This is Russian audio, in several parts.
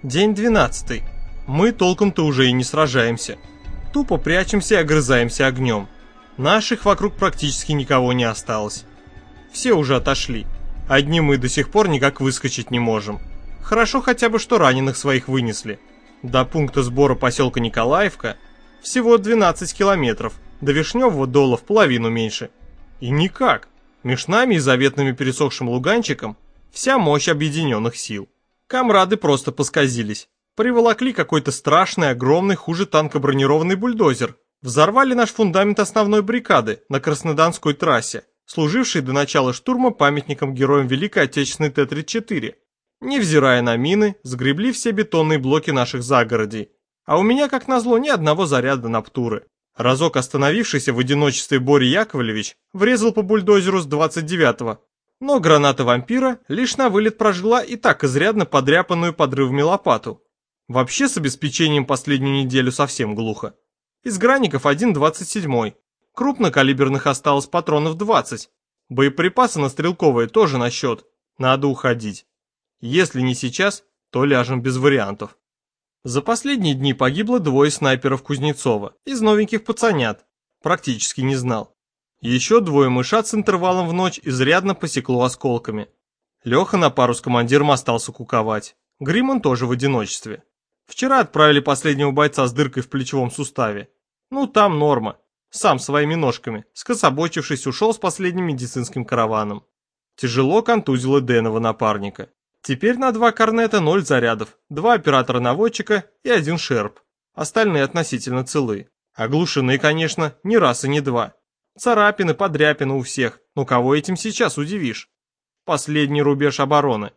День 12. Мы толком-то уже и не сражаемся. Тупо прячемся и огрызаемся огнем. Наших вокруг практически никого не осталось. Все уже отошли. Одни мы до сих пор никак выскочить не можем. Хорошо хотя бы, что раненых своих вынесли. До пункта сбора поселка Николаевка всего 12 километров, до Вишневого дола в половину меньше. И никак. Меж нами и заветными пересохшим луганчиком вся мощь объединенных сил. Камрады просто посказились. Приволокли какой-то страшный, огромный, хуже танка бронированный бульдозер. Взорвали наш фундамент основной бригады на Краснодарской трассе, служившей до начала штурма памятником героям Великой Отечественной Т-34. Невзирая на мины, сгребли все бетонные блоки наших загородей. А у меня, как назло, ни одного заряда на птуры. Разок остановившийся в одиночестве Боря Яковлевич врезал по бульдозеру с 29-го. Но граната вампира лишь на вылет прожгла и так изрядно подряпанную подрывами лопату. Вообще с обеспечением последнюю неделю совсем глухо. Из гранников 1,27. Крупнокалиберных осталось патронов 20. Боеприпасы на стрелковые тоже на счет. Надо уходить. Если не сейчас, то ляжем без вариантов. За последние дни погибло 2 снайперов Кузнецова. Из новеньких пацанят. Практически не знал. Еще 2 мышат с интервалом в ночь изрядно посекло осколками. Леха на пару с командиром остался куковать. Гриман тоже в одиночестве. Вчера отправили последнего бойца с дыркой в плечевом суставе. Ну там норма. Сам своими ножками, скособочившись, ушел с последним медицинским караваном. Тяжело контузило Дэнова напарника. Теперь на 2 корнета 0 зарядов, 2 оператора-наводчика и 1 шерп. Остальные относительно целы. Оглушены, конечно, не раз и не два. Царапины, подряпины у всех, но кого этим сейчас удивишь? Последний рубеж обороны.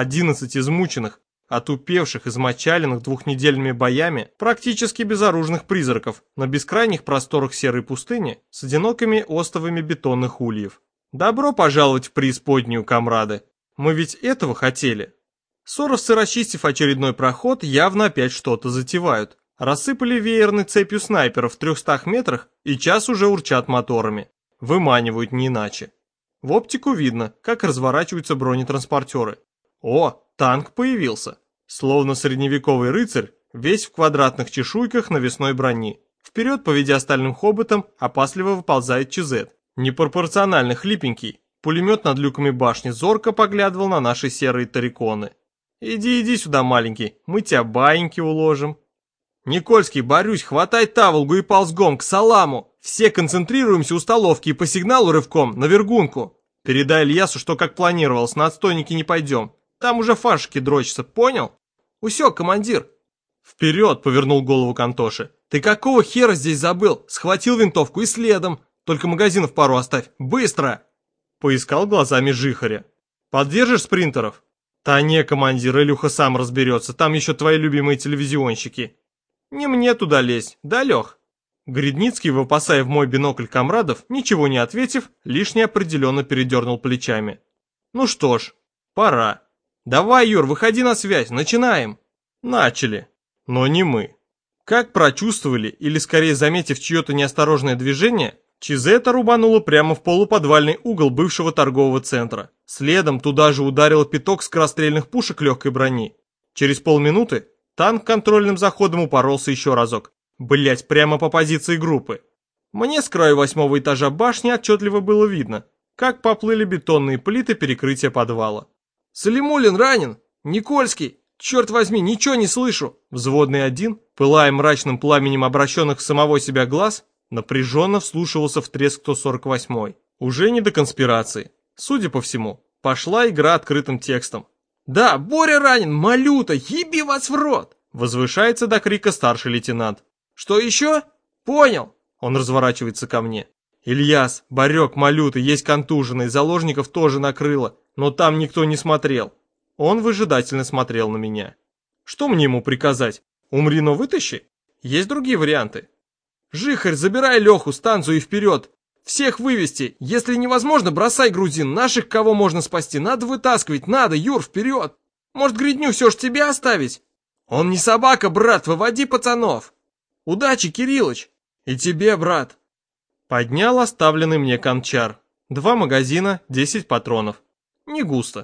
11 измученных, отупевших, измочаленных 2-недельными боями, практически безоружных призраков на бескрайних просторах серой пустыни с одинокими остовами бетонных ульев. Добро пожаловать в преисподнюю, камрады. Мы ведь этого хотели. Соровцы, расчистив очередной проход, явно опять что-то затевают. Рассыпали веерной цепью снайперов в 300 метрах и час уже урчат моторами. Выманивают не иначе. В оптику видно, как разворачиваются бронетранспортеры. О, танк появился. Словно средневековый рыцарь, весь в квадратных чешуйках навесной брони. Вперед, поведя стальным хоботом, опасливо выползает ЧЗ. Непропорционально хлипенький. Пулемет над люками башни зорко поглядывал на наши серые тариконы. Иди сюда, маленький, мы тебя баиньки уложим. Никольский, Борюсь, хватай таволгу и ползгом к саламу. Все концентрируемся у столовки и по сигналу рывком на вергунку. Передай Ильясу, что как планировалось, на отстойники не пойдем. Там уже фашки дрочатся, понял? Усек, командир. Вперед, повернул голову Кантоши. Ты какого хера здесь забыл? Схватил винтовку и следом. Только магазинов пару оставь. Быстро! Поискал глазами Жихаря. Поддержишь спринтеров? Та не, командир, Илюха сам разберется. Там еще твои любимые телевизионщики. Не мне туда лезть, да, Лех? Гридницкий, выпасая в мой бинокль камрадов, ничего не ответив, лишь неопределенно передернул плечами. Ну что ж, пора. Давай, Юр, выходи на связь, начинаем. Начали, но не мы. Как прочувствовали, или скорее заметив чье-то неосторожное движение, Чизета рубанула прямо в полуподвальный угол бывшего торгового центра. Следом туда же ударил пяток скорострельных пушек легкой брони. Через полминуты танк контрольным заходом упоролся еще разок. Блять, прямо по позиции группы. Мне с краю 8-го этажа башни отчетливо было видно, как поплыли бетонные плиты перекрытия подвала. «Салимуллин ранен! Никольский! Черт возьми, ничего не слышу!» Взводный 1, пылая мрачным пламенем обращенных в самого себя глаз, напряженно вслушивался в треск 148-й. Уже не до конспирации. Судя по всему, пошла игра открытым текстом. «Да, Боря ранен, малюта, еби вас в рот!» Возвышается до крика старший лейтенант. «Что еще? Понял!» Он разворачивается ко мне. «Ильяс, Борек, малюта, есть контуженные, заложников тоже накрыло, но там никто не смотрел». Он выжидательно смотрел на меня. «Что мне ему приказать? Умри, но вытащи? Есть другие варианты». «Жихарь, забирай Леху, станцию и вперед! Всех вывести! Если невозможно, бросай грузин! Наших, кого можно спасти, надо вытаскивать! Надо, Юр, вперед! Может, гридню все ж тебе оставить? Он не собака, брат, выводи пацанов! Удачи, Кириллыч! И тебе, брат!» Поднял оставленный мне кончар. 2 магазина, 10 патронов. Не густо.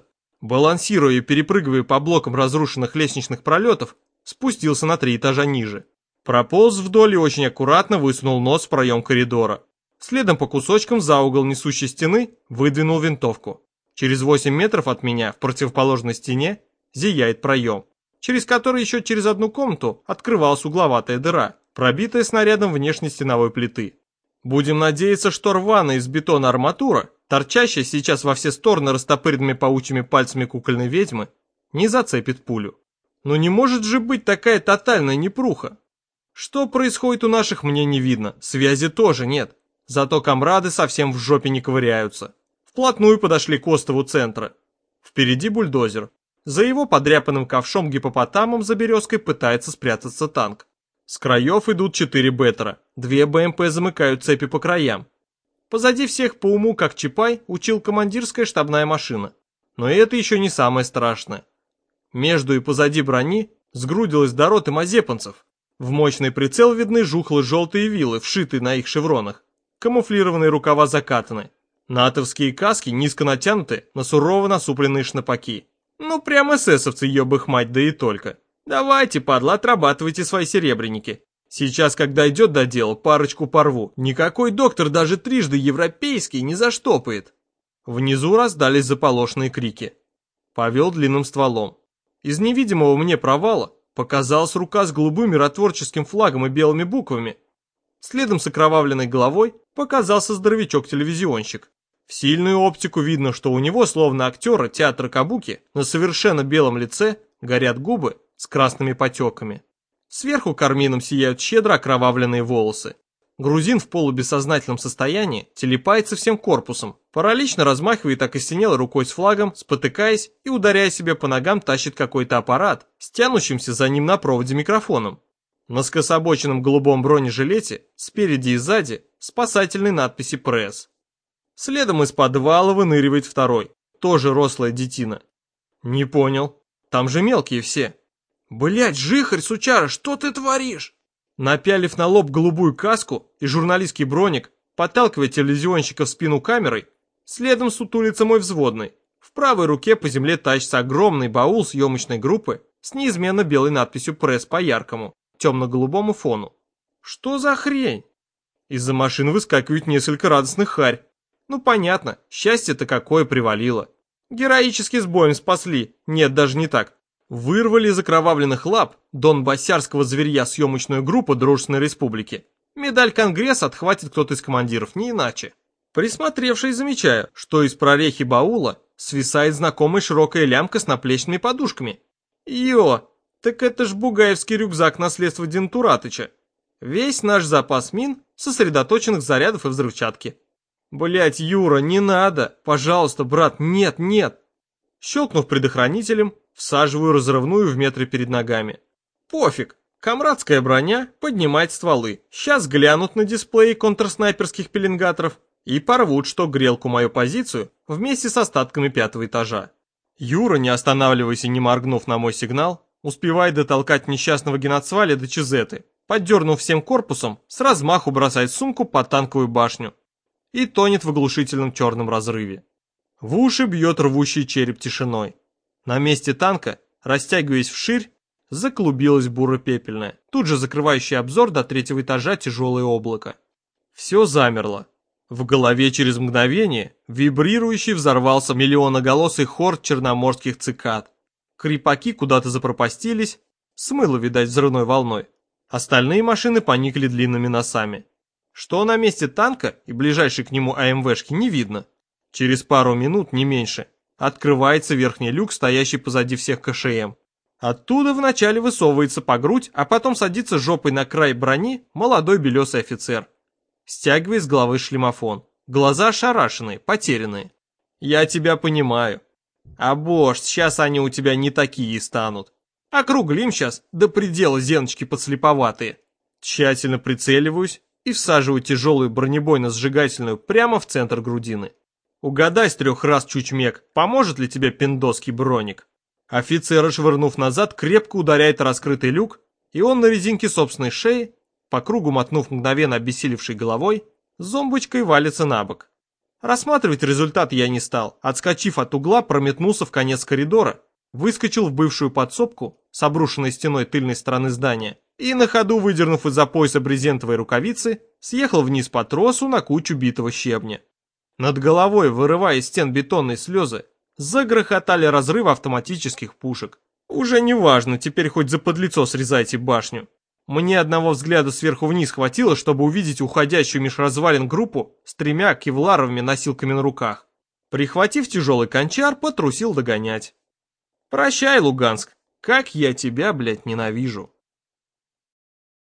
Балансируя и перепрыгивая по блокам разрушенных лестничных пролетов, спустился на 3 этажа ниже. Прополз вдоль и очень аккуратно высунул нос в проем коридора. Следом по кусочкам за угол несущей стены выдвинул винтовку. Через 8 метров от меня, в противоположной стене, зияет проем, через который еще через одну комнату открывалась угловатая дыра, пробитая снарядом внешней стеновой плиты. Будем надеяться, что рваная из бетона арматура, торчащая сейчас во все стороны растопыренными паучьими пальцами кукольной ведьмы, не зацепит пулю. Но не может же быть такая тотальная непруха. Что происходит у наших, мне не видно, связи тоже нет. Зато комрады совсем в жопе не ковыряются. Вплотную подошли к остову центра. Впереди бульдозер. За его подряпанным ковшом гиппопотамом за березкой пытается спрятаться танк. С краев идут 4 беттера, 2 БМП замыкают цепи по краям. Позади всех по уму, как Чапай, учил командирская штабная машина. Но и это еще не самое страшное. Между и позади брони сгрудилось до роты мазепанцев. В мощный прицел видны жухлые желтые вилы, вшитые на их шевронах. Камуфлированные рукава закатаны. Натовские каски низко натянуты на сурово насупленные шнапаки. Ну прям эсэсовцы, еб их мать, да и только. Давайте, падла, отрабатывайте свои серебряники. Сейчас, когда идет до дела, парочку порву. Никакой доктор даже трижды европейский не заштопает. Внизу раздались заполошенные крики. Повел длинным стволом. Из невидимого мне провала показалась рука с голубым миротворческим флагом и белыми буквами. Следом с окровавленной головой показался здоровячок-телевизионщик. В сильную оптику видно, что у него, словно актера театра кабуки, на совершенно белом лице горят губы с красными потеками. Сверху кармином сияют щедро окровавленные волосы. Грузин в полубессознательном состоянии телепается всем корпусом, паралично размахивает окостенелой рукой с флагом, спотыкаясь и, ударяя себе по ногам, тащит какой-то аппарат с тянущимся за ним на проводе микрофоном. На скособоченном голубом бронежилете, спереди и сзади, спасательной надписи «Пресс». Следом из подвала выныривает второй, тоже рослая детина. Не понял, там же мелкие все. Блять, жихарь, сучара, что ты творишь? Напялив на лоб голубую каску и журналистский броник, подталкивая телевизионщика в спину камерой, следом сутулится мой взводный. В правой руке по земле тащится огромный баул съемочной группы с неизменно белой надписью «Пресс» по яркому, темно-голубому фону. Что за хрень? Из-за машин выскакивают несколько радостных харь. Ну понятно, счастье-то какое привалило. Героически с боем спасли, нет, даже не так. Вырвали из окровавленных лап донбассярского зверья съемочную группу Дружественной Республики. Медаль Конгресса отхватит кто-то из командиров, не иначе. Присмотревшись, замечаю, что из прорехи баула свисает знакомая широкая лямка с наплечными подушками. Йо, так это ж бугаевский рюкзак наследства Дентуратыча. Весь наш запас мин, сосредоточенных зарядов и взрывчатки. Блять, Юра, не надо, пожалуйста, брат, нет, нет. Щелкнув предохранителем, всаживаю разрывную в метре перед ногами. Пофиг, комрадская броня поднимает стволы. Сейчас глянут на дисплеи контрснайперских пеленгаторов и порвут, что грелку мою позицию вместе с остатками 5-го этажа. Юра, не останавливаясь и не моргнув на мой сигнал, успевает дотолкать несчастного геноцваля до Чизеты, поддернув всем корпусом, с размаху бросает сумку под танковую башню и тонет в оглушительном черном разрыве. В уши бьет рвущий череп тишиной. На месте танка, растягиваясь вширь, заклубилось буро-пепельное, тут же закрывающее обзор до 3-го этажа тяжелое облако. Все замерло. В голове через мгновение вибрирующий взорвался миллионоголосый хор черноморских цикад. Крепаки куда-то запропастились, смыло, видать, взрывной волной. Остальные машины поникли длинными носами. Что на месте танка и ближайшей к нему АМВшки не видно. Через пару минут, не меньше, открывается верхний люк, стоящий позади всех КШМ. Оттуда вначале высовывается по грудь, а потом садится жопой на край брони молодой белесый офицер. Стягивает с головы шлемофон. Глаза ошарашенные, потерянные. Я тебя понимаю. А боже, сейчас они у тебя не такие станут. Округлим сейчас до предела зеночки подслеповатые. Тщательно прицеливаюсь и всаживаю тяжелую бронебойно-сжигательную прямо в центр грудины. Угадай с 3 раз, чучмек, поможет ли тебе пиндосский броник? Офицер, швырнув назад, крепко ударяет раскрытый люк, и он на резинке собственной шеи, по кругу мотнув мгновенно обессилевшей головой, зомбочкой валится на бок. Рассматривать результат я не стал. Отскочив от угла, прометнулся в конец коридора, выскочил в бывшую подсобку с обрушенной стеной тыльной стороны здания и на ходу, выдернув из-за пояса брезентовой рукавицы, съехал вниз по тросу на кучу битого щебня. Над головой, вырывая из стен бетонные слезы, загрохотали разрывы автоматических пушек. Уже не важно, теперь хоть за подлицо срезайте башню. Мне одного взгляда сверху вниз хватило, чтобы увидеть уходящую меж развалин группу с 3 кевларовыми носилками на руках. Прихватив тяжелый кончар, потрусил догонять. Прощай, Луганск, как я тебя, блядь, ненавижу.